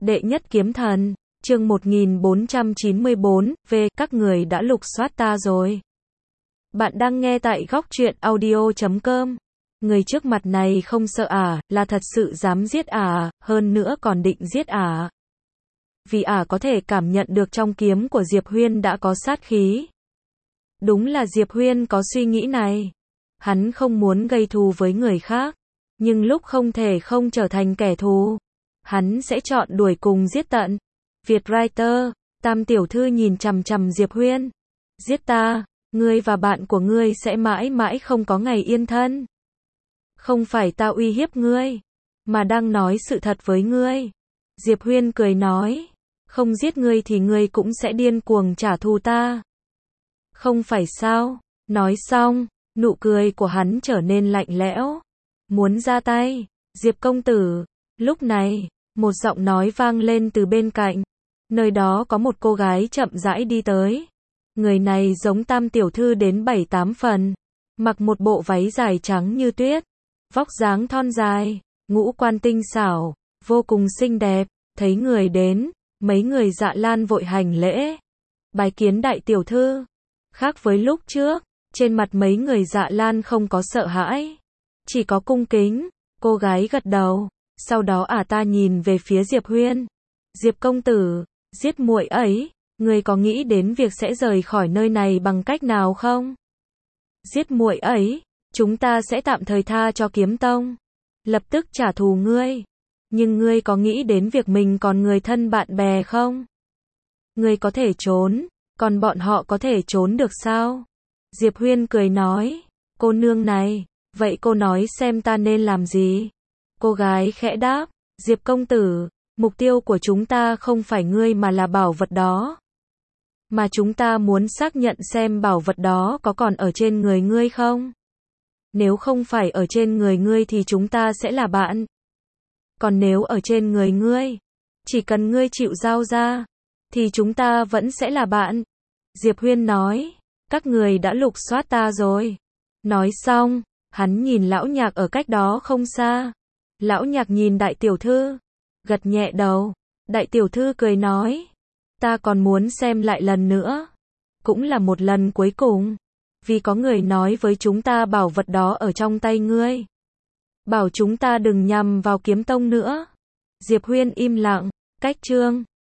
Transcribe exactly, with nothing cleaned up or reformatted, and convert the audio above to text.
Đệ nhất kiếm thần, chương một nghìn bốn trăm chín mươi bốn, về, các người đã lục soát ta rồi. Bạn đang nghe tại góc truyện audio chấm com. Người trước mặt này không sợ à, là thật sự dám giết à, hơn nữa còn định giết à. Vì à có thể cảm nhận được trong kiếm của Diệp Huyên đã có sát khí. Đúng là Diệp Huyên có suy nghĩ này. Hắn không muốn gây thù với người khác, nhưng lúc không thể không trở thành kẻ thù, hắn sẽ chọn đuổi cùng giết tận. Việt Writer, Tam tiểu thư nhìn chằm chằm Diệp Huyên. Giết ta, ngươi và bạn của ngươi sẽ mãi mãi không có ngày yên thân. Không phải ta uy hiếp ngươi, mà đang nói sự thật với ngươi. Diệp Huyên cười nói, không giết ngươi thì ngươi cũng sẽ điên cuồng trả thù ta. Không phải sao? Nói xong, nụ cười của hắn trở nên lạnh lẽo. Muốn ra tay, Diệp công tử. Lúc này, một giọng nói vang lên từ bên cạnh. Nơi đó có một cô gái chậm rãi đi tới. Người này giống Tam tiểu thư đến bảy tám phần. Mặc một bộ váy dài trắng như tuyết. Vóc dáng thon dài, ngũ quan tinh xảo, vô cùng xinh đẹp. Thấy người đến, mấy người Dạ Lan vội hành lễ. Bái kiến đại tiểu thư. Khác với lúc trước, trên mặt mấy người Dạ Lan không có sợ hãi, chỉ có cung kính. Cô gái gật đầu, sau đó à ta nhìn về phía Diệp Huyên. Diệp công tử, giết muội ấy, người có nghĩ đến việc sẽ rời khỏi nơi này bằng cách nào không? Giết muội ấy, chúng ta sẽ tạm thời tha cho Kiếm Tông, lập tức trả thù ngươi. Nhưng ngươi có nghĩ đến việc mình còn người thân bạn bè không? Ngươi có thể trốn, còn bọn họ có thể trốn được sao? Diệp Huyên cười nói, cô nương này, vậy cô nói xem ta nên làm gì? Cô gái khẽ đáp, Diệp công tử, mục tiêu của chúng ta không phải ngươi mà là bảo vật đó. Mà chúng ta muốn xác nhận xem bảo vật đó có còn ở trên người ngươi không? Nếu không phải ở trên người ngươi thì chúng ta sẽ là bạn. Còn nếu ở trên người ngươi, chỉ cần ngươi chịu giao ra, thì chúng ta vẫn sẽ là bạn. Diệp Huyên nói, các người đã lục soát ta rồi. Nói xong, hắn nhìn lão nhạc ở cách đó không xa. Lão nhạc nhìn đại tiểu thư, gật nhẹ đầu. Đại tiểu thư cười nói, ta còn muốn xem lại lần nữa. Cũng là một lần cuối cùng. Vì có người nói với chúng ta bảo vật đó ở trong tay ngươi. Bảo chúng ta đừng nhằm vào Kiếm Tông nữa. Diệp Huyên im lặng, cách chương.